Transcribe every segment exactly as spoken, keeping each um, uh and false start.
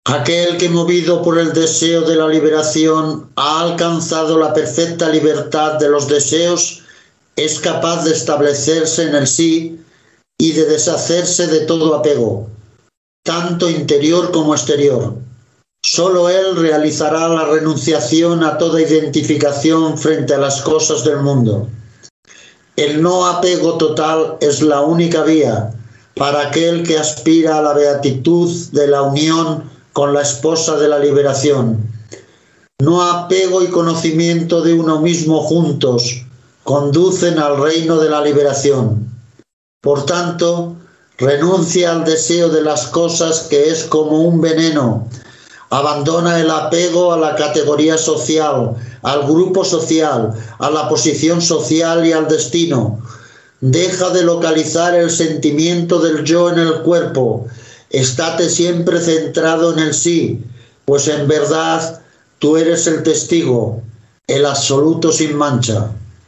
Aquel que, movido por el deseo de la liberación, ha alcanzado la perfecta libertad de los deseos, es capaz de establecerse en el sí y de deshacerse de todo apego, tanto interior como exterior. Solo él realizará la renunciación a toda identificación frente a las cosas del mundo. El no apego total es la única vía para aquel que aspira a la beatitud de la unión con la esposa de la liberación. No apego y conocimiento de uno mismo juntos conducen al reino de la liberación. Por tanto, renuncia al deseo de las cosas, que es como un veneno. Abandona el apego a la categoría social, al grupo social, a la posición social y al destino. Deja de localizar el sentimiento del yo en el cuerpo. Estate siempre centrado en el sí, pues en verdad tú eres el testigo, el absoluto sin mancha.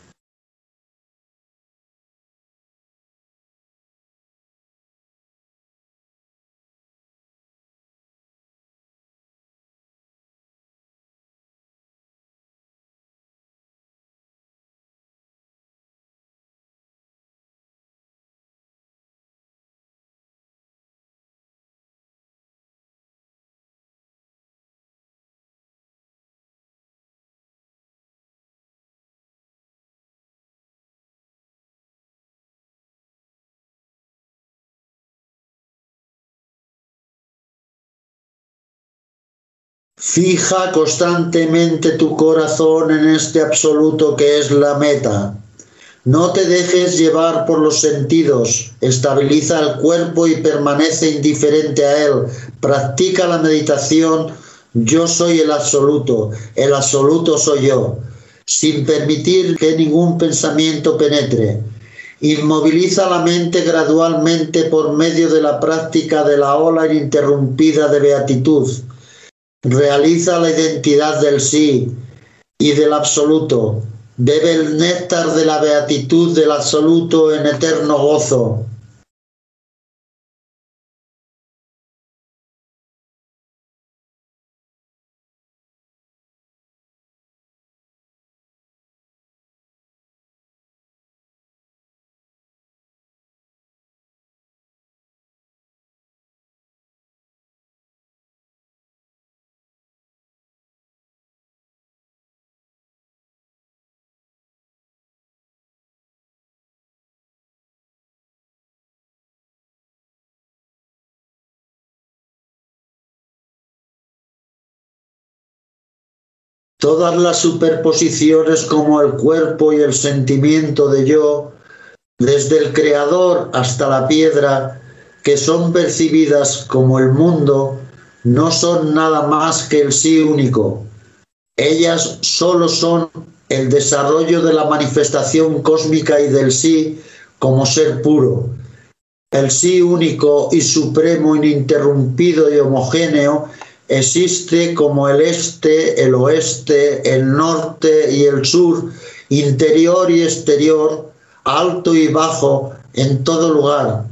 Fija constantemente tu corazón en este absoluto que es la meta. No te dejes llevar por los sentidos, estabiliza el cuerpo y permanece indiferente a él. Practica la meditación, yo soy el absoluto, el absoluto soy yo, sin permitir que ningún pensamiento penetre. Inmoviliza la mente gradualmente por medio de la práctica de la ola ininterrumpida de beatitud. Realiza la identidad del sí y del absoluto. Bebe el néctar de la beatitud del absoluto en eterno gozo. Todas las superposiciones como el cuerpo y el sentimiento de yo, desde el creador hasta la piedra, que son percibidas como el mundo, no son nada más que el sí único. Ellas solo son el desarrollo de la manifestación cósmica y del sí como ser puro. El sí único y supremo, ininterrumpido y homogéneo, existe como el este, el oeste, el norte y el sur, interior y exterior, alto y bajo, en todo lugar.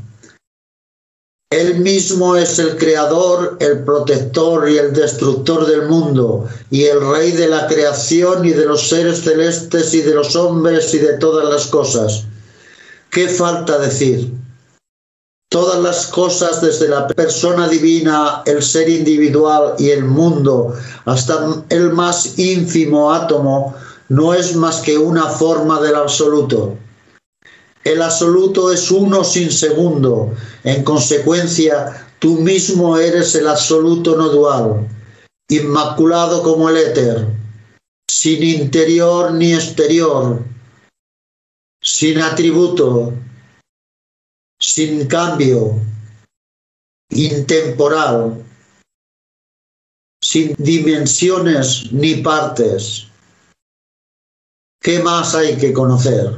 Él mismo es el creador, el protector y el destructor del mundo, y el rey de la creación y de los seres celestes y de los hombres y de todas las cosas. ¿Qué falta decir? Todas las cosas, desde la persona divina, el ser individual y el mundo, hasta el más ínfimo átomo, no es más que una forma del absoluto. El absoluto es uno sin segundo. En consecuencia, tú mismo eres el absoluto no dual, inmaculado como el éter, sin interior ni exterior, sin atributo, sin cambio, intemporal, sin dimensiones ni partes. ¿Qué más hay que conocer?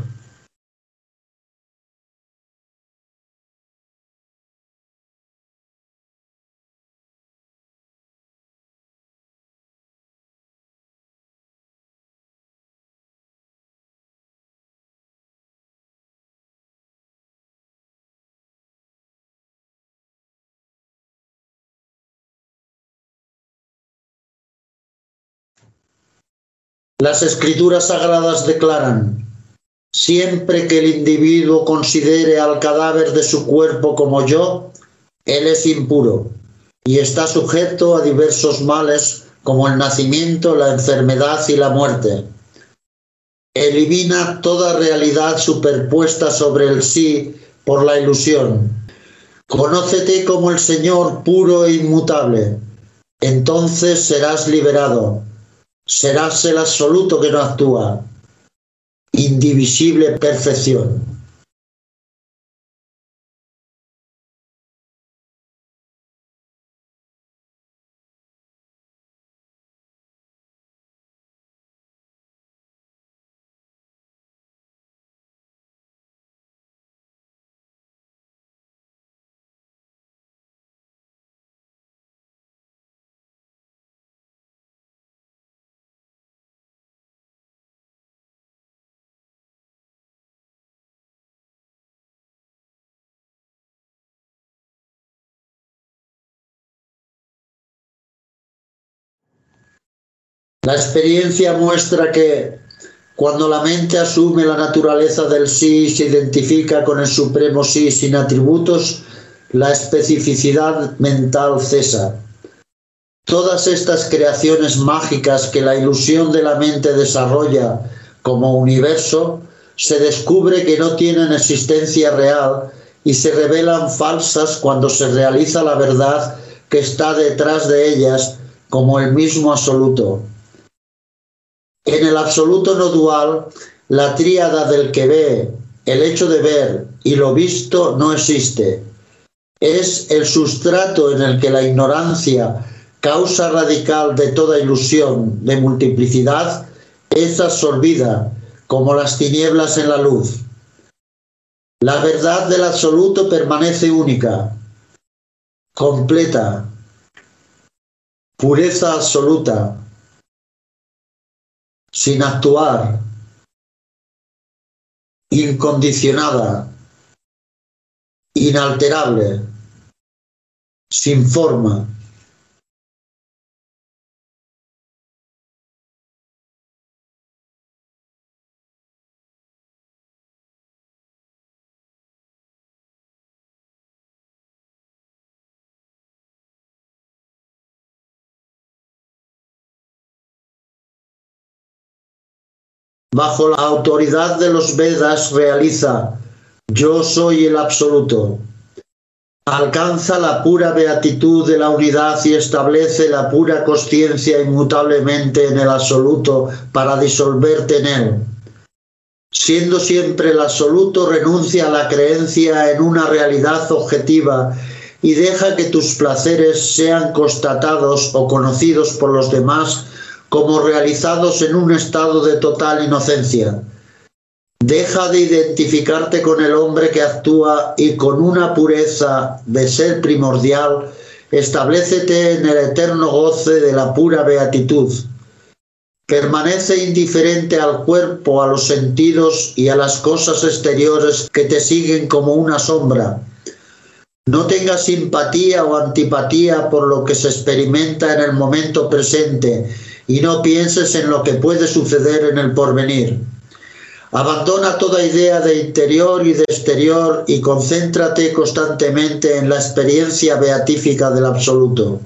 Las escrituras sagradas declaran: siempre que el individuo considere al cadáver de su cuerpo como yo, él es impuro y está sujeto a diversos males como el nacimiento, la enfermedad y la muerte. Elimina toda realidad superpuesta sobre el sí por la ilusión. Conócete como el Señor puro e inmutable. Entonces serás liberado. Serás el absoluto que no actúa. Indivisible perfección. La experiencia muestra que, cuando la mente asume la naturaleza del sí y se identifica con el supremo sí sin atributos, la especificidad mental cesa. Todas estas creaciones mágicas que la ilusión de la mente desarrolla como universo, se descubre que no tienen existencia real y se revelan falsas cuando se realiza la verdad que está detrás de ellas como el mismo absoluto. En el absoluto no dual, la tríada del que ve, el hecho de ver y lo visto no existe. Es el sustrato en el que la ignorancia, causa radical de toda ilusión de multiplicidad, es absorbida como las tinieblas en la luz. La verdad del absoluto permanece única, completa, pureza absoluta, sin actuar, incondicionada, inalterable, sin forma. Bajo la autoridad de los Vedas realiza yo soy el absoluto. Alcanza la pura beatitud de la unidad y establece la pura consciencia inmutablemente en el absoluto para disolverte en él. Siendo siempre el absoluto, renuncia a la creencia en una realidad objetiva y deja que tus placeres sean constatados o conocidos por los demás como realizados en un estado de total inocencia. Deja de identificarte con el hombre que actúa y con una pureza de ser primordial, establécete en el eterno goce de la pura beatitud. Permanece indiferente al cuerpo, a los sentidos y a las cosas exteriores que te siguen como una sombra. No tengas simpatía o antipatía por lo que se experimenta en el momento presente y no pienses en lo que puede suceder en el porvenir. Abandona toda idea de interior y de exterior y concéntrate constantemente en la experiencia beatífica del absoluto.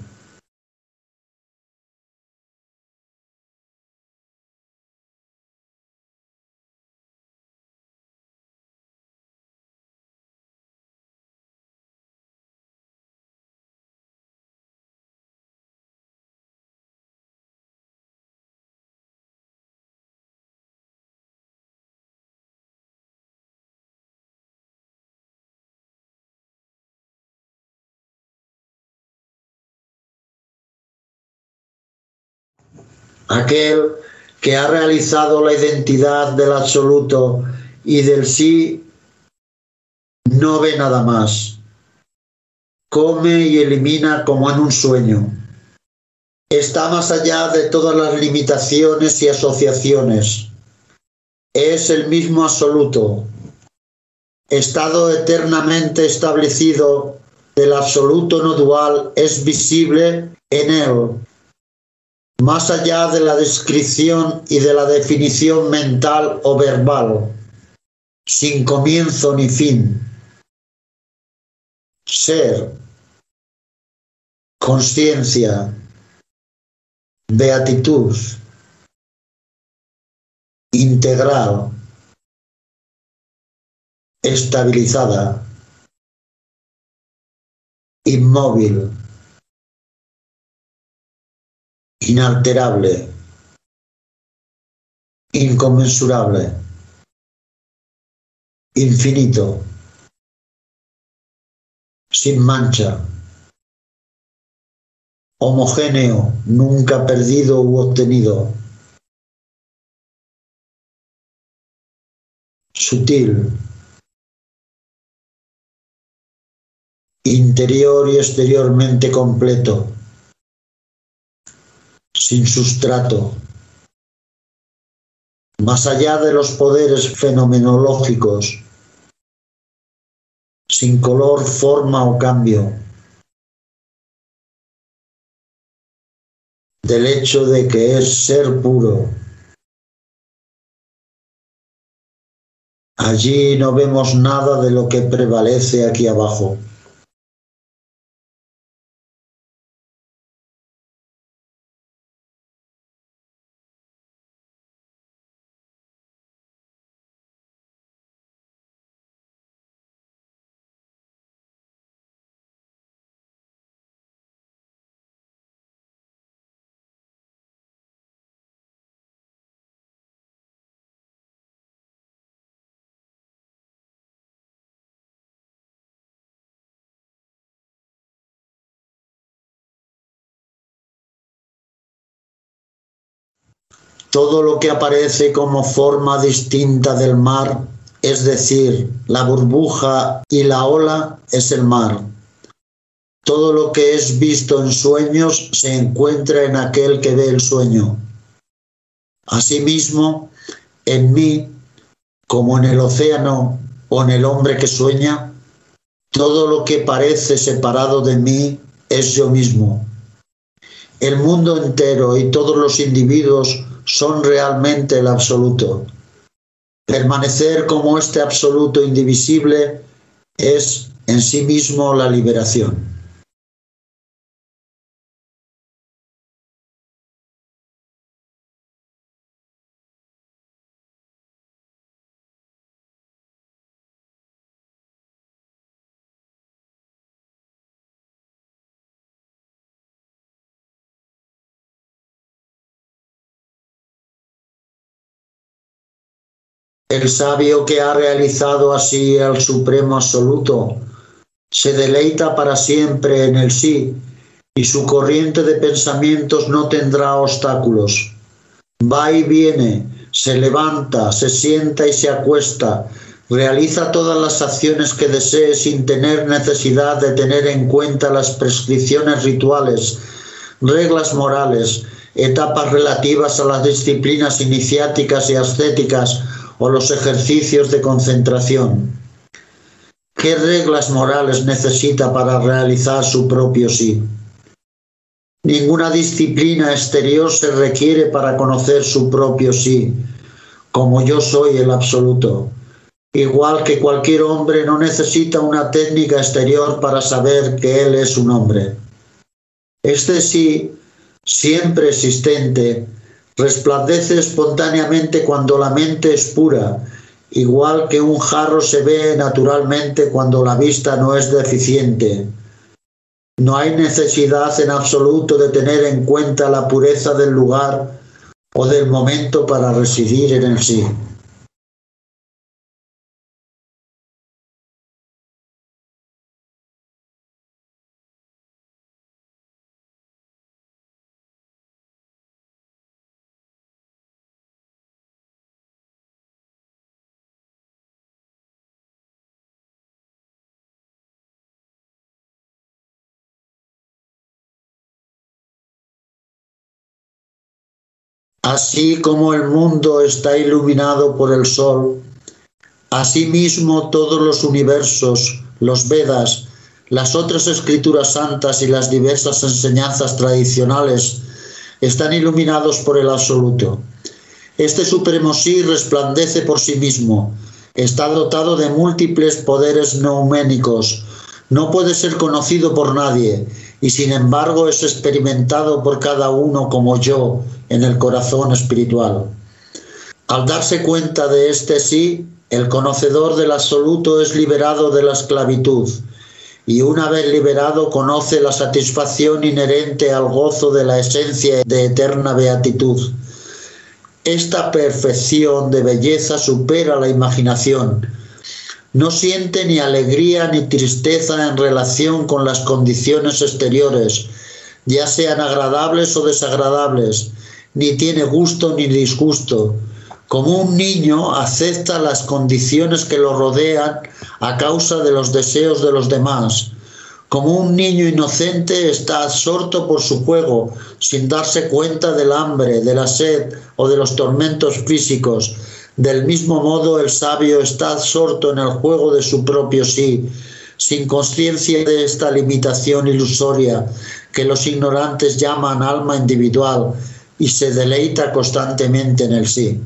Aquel que ha realizado la identidad del absoluto y del sí no ve nada más. Come y elimina como en un sueño. Está más allá de todas las limitaciones y asociaciones. Es el mismo absoluto, estado eternamente establecido del absoluto no dual, es visible en él. más allá de la descripción y de la definición mental o verbal, sin comienzo ni fin. Ser, consciencia, beatitud, integral, estabilizada, inmóvil, inalterable, inconmensurable, infinito, sin mancha, homogéneo, nunca perdido u obtenido, sutil, interior y exteriormente completo, sin sustrato, más allá de los poderes fenomenológicos, sin color, forma o cambio, del hecho de que es ser puro. Allí no vemos nada de lo que prevalece aquí abajo. Todo lo que aparece como forma distinta del mar, es decir, la burbuja y la ola, es el mar. Todo lo que es visto en sueños se encuentra en aquel que ve el sueño. Asimismo, en mí, como en el océano o en el hombre que sueña, todo lo que parece separado de mí es yo mismo. El mundo entero y todos los individuos son realmente el absoluto. Permanecer como este absoluto indivisible es en sí mismo la liberación. El sabio que ha realizado así el supremo absoluto se deleita para siempre en el sí, y su corriente de pensamientos no tendrá obstáculos. Va y viene, se levanta, se sienta y se acuesta, realiza todas las acciones que desee sin tener necesidad de tener en cuenta las prescripciones rituales, reglas morales, etapas relativas a las disciplinas iniciáticas y ascéticas o los ejercicios de concentración. ¿Qué reglas morales necesita para realizar su propio sí? Ninguna disciplina exterior se requiere para conocer su propio sí, como yo soy el absoluto. Igual que cualquier hombre no necesita una técnica exterior para saber que él es un hombre. Este sí, siempre existente, resplandece espontáneamente cuando la mente es pura, igual que un jarro se ve naturalmente cuando la vista no es deficiente. No hay necesidad en absoluto de tener en cuenta la pureza del lugar o del momento para residir en el sí. Así como el mundo está iluminado por el sol, asimismo todos los universos, los Vedas, las otras escrituras santas y las diversas enseñanzas tradicionales están iluminados por el absoluto. Este supremo sí resplandece por sí mismo, está dotado de múltiples poderes nouménicos, no puede ser conocido por nadie y sin embargo es experimentado por cada uno como yo en el corazón espiritual. Al darse cuenta de este sí, el conocedor del absoluto es liberado de la esclavitud y una vez liberado conoce la satisfacción inherente al gozo de la esencia de eterna beatitud. Esta perfección de belleza supera la imaginación. No siente ni alegría ni tristeza en relación con las condiciones exteriores, ya sean agradables o desagradables, ni tiene gusto ni disgusto. Como un niño acepta las condiciones que lo rodean a causa de los deseos de los demás. Como un niño inocente está absorto por su juego, sin darse cuenta del hambre, de la sed o de los tormentos físicos. Del mismo modo, el sabio está absorto en el juego de su propio sí, sin conciencia de esta limitación ilusoria que los ignorantes llaman alma individual, y se deleita constantemente en el sí.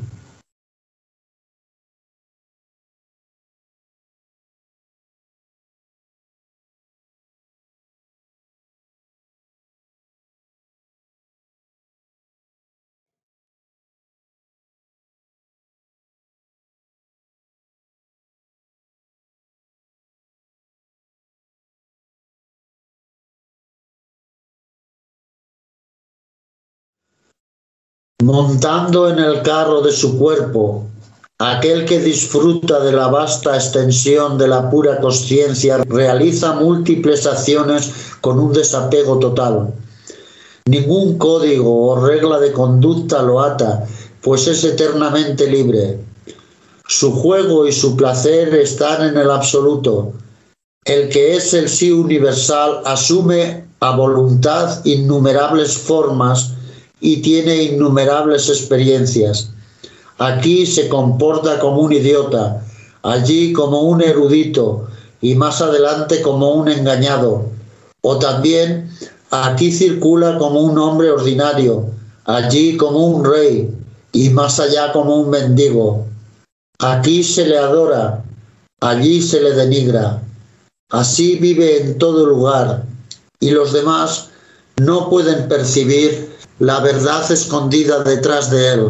Montando en el carro de su cuerpo, aquel que disfruta de la vasta extensión de la pura consciencia realiza múltiples acciones con un desapego total. Ningún código o regla de conducta lo ata, pues es eternamente libre. Su juego y su placer están en el absoluto. El que es el sí universal asume a voluntad innumerables formas y tiene innumerables experiencias. Aquí se comporta como un idiota, allí como un erudito y más adelante como un engañado. O también aquí circula como un hombre ordinario, allí como un rey y más allá como un mendigo. Aquí se le adora, allí se le denigra. Así vive en todo lugar y los demás no pueden percibir la verdad escondida detrás de él.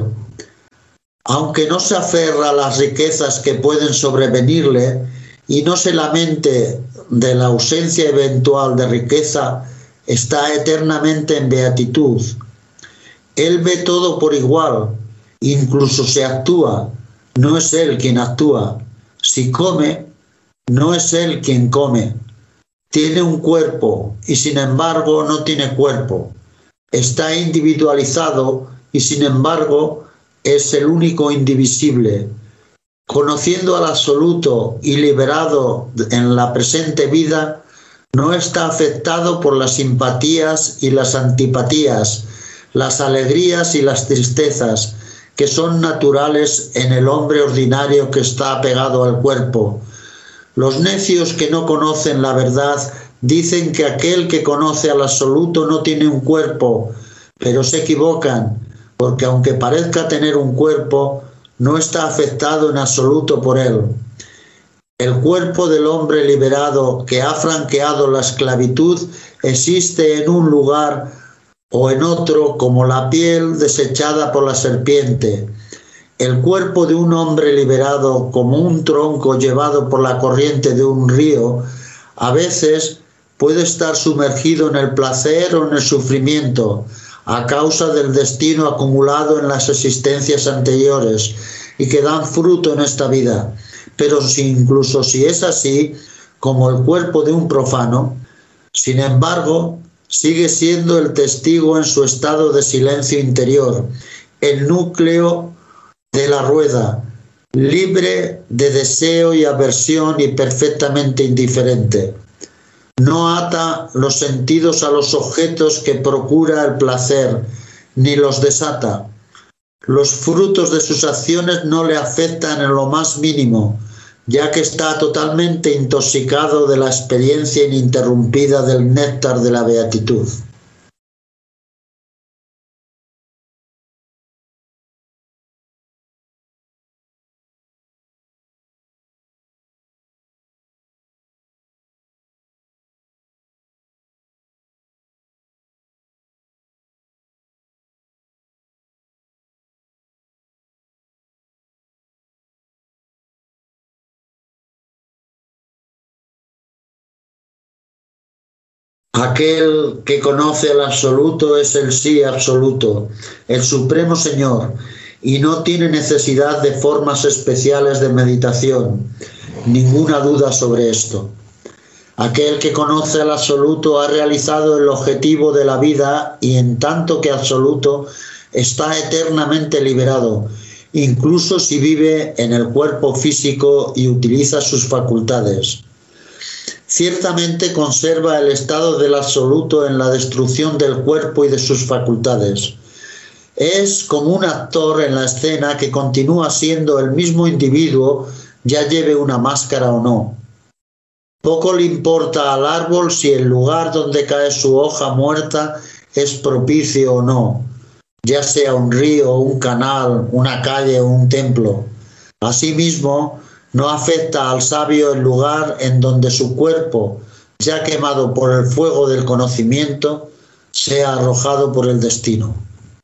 Aunque no se aferra a las riquezas que pueden sobrevenirle y no se lamente de la ausencia eventual de riqueza, está eternamente en beatitud. Él ve todo por igual, incluso se actúa, no es él quien actúa. Si come, no es él quien come. Tiene un cuerpo y sin embargo no tiene cuerpo. Está individualizado y sin embargo es el único indivisible. Conociendo al absoluto y liberado en la presente vida, no está afectado por las simpatías y las antipatías, las alegrías y las tristezas, que son naturales en el hombre ordinario que está apegado al cuerpo. Los necios que no conocen la verdad dicen que aquel que conoce al absoluto no tiene un cuerpo, pero se equivocan, porque aunque parezca tener un cuerpo, no está afectado en absoluto por él. El cuerpo del hombre liberado que ha franqueado la esclavitud existe en un lugar o en otro como la piel desechada por la serpiente. El cuerpo de un hombre liberado como un tronco llevado por la corriente de un río, a veces puede estar sumergido en el placer o en el sufrimiento a causa del destino acumulado en las existencias anteriores y que dan fruto en esta vida. Pero si incluso si es así, como el cuerpo de un profano, sin embargo, sigue siendo el testigo en su estado de silencio interior, el núcleo de la rueda, libre de deseo y aversión y perfectamente indiferente. No ata los sentidos a los objetos que procura el placer, ni los desata. Los frutos de sus acciones no le afectan en lo más mínimo, ya que está totalmente intoxicado de la experiencia ininterrumpida del néctar de la beatitud. Aquel que conoce el absoluto es el sí absoluto, el supremo Señor, y no tiene necesidad de formas especiales de meditación, ninguna duda sobre esto. Aquel que conoce el absoluto ha realizado el objetivo de la vida y en tanto que absoluto está eternamente liberado, incluso si vive en el cuerpo físico y utiliza sus facultades. Ciertamente conserva el estado del absoluto en la destrucción del cuerpo y de sus facultades. Es como un actor en la escena que continúa siendo el mismo individuo, ya lleve una máscara o no. Poco le importa al árbol si el lugar donde cae su hoja muerta es propicio o no, ya sea un río, un canal, una calle o un templo. Asimismo, no afecta al sabio el lugar en donde su cuerpo, ya quemado por el fuego del conocimiento, sea arrojado por el destino.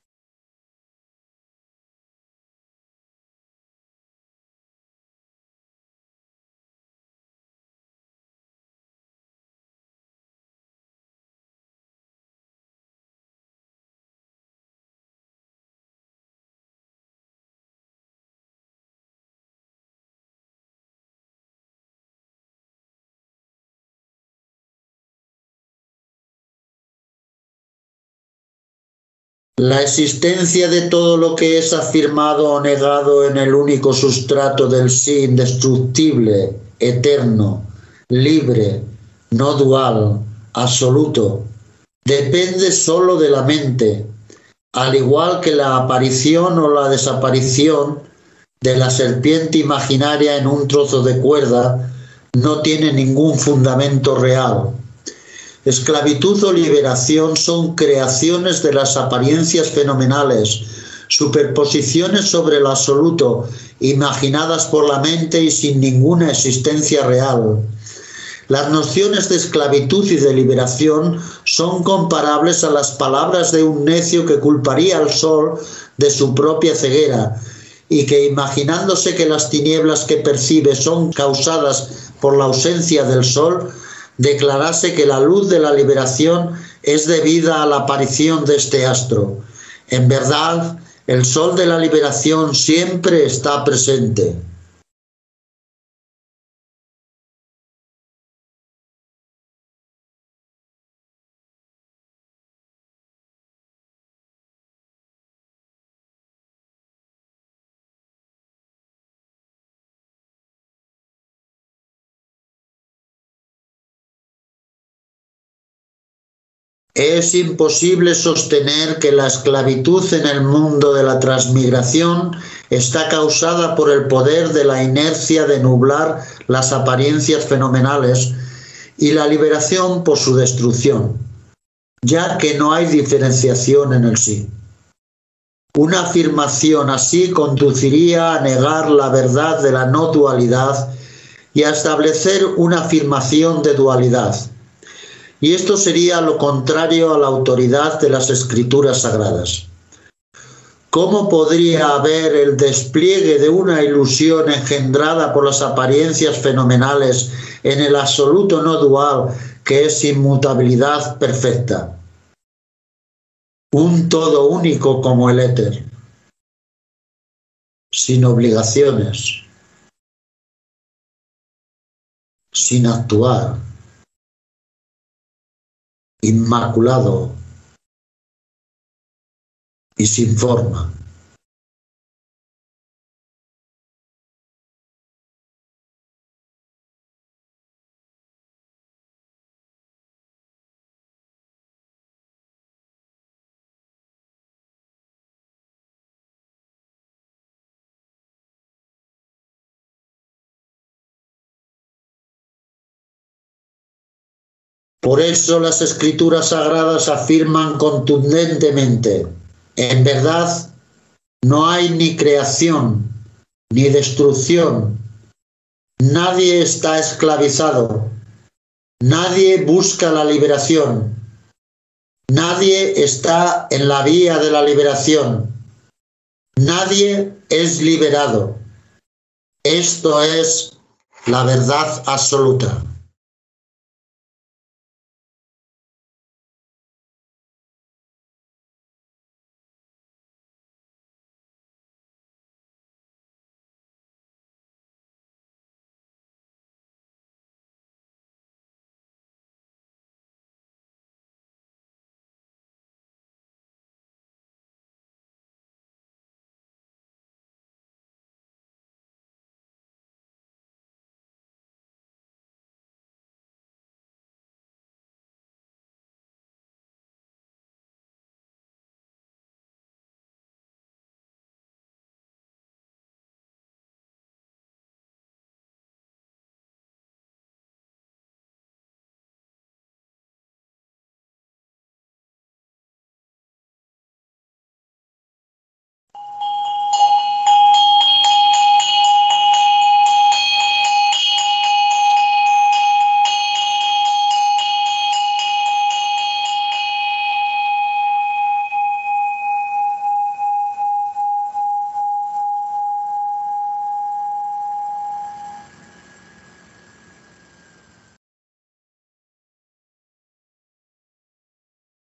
La existencia de todo lo que es afirmado o negado en el único sustrato del sí indestructible, eterno, libre, no dual, absoluto, depende solo de la mente, al igual que la aparición o la desaparición de la serpiente imaginaria en un trozo de cuerda no tiene ningún fundamento real. Esclavitud o liberación son creaciones de las apariencias fenomenales, superposiciones sobre el absoluto, imaginadas por la mente y sin ninguna existencia real. Las nociones de esclavitud y de liberación son comparables a las palabras de un necio que culparía al sol de su propia ceguera y que, imaginándose que las tinieblas que percibe son causadas por la ausencia del sol, declarase que la luz de la liberación es debida a la aparición de este astro. En verdad, el sol de la liberación siempre está presente. Es imposible sostener que la esclavitud en el mundo de la transmigración está causada por el poder de la inercia de nublar las apariencias fenomenales y la liberación por su destrucción, ya que no hay diferenciación en el sí. Una afirmación así conduciría a negar la verdad de la no dualidad y a establecer una afirmación de dualidad. Y esto sería lo contrario a la autoridad de las Escrituras Sagradas. ¿Cómo podría haber el despliegue de una ilusión engendrada por las apariencias fenomenales en el absoluto no dual, que es inmutabilidad perfecta? Un todo único como el éter, sin obligaciones, sin actuar, inmaculado y sin forma. Por eso las Escrituras Sagradas afirman contundentemente: en verdad, no hay ni creación ni destrucción, nadie está esclavizado, nadie busca la liberación, nadie está en la vía de la liberación, nadie es liberado. Esto es la verdad absoluta.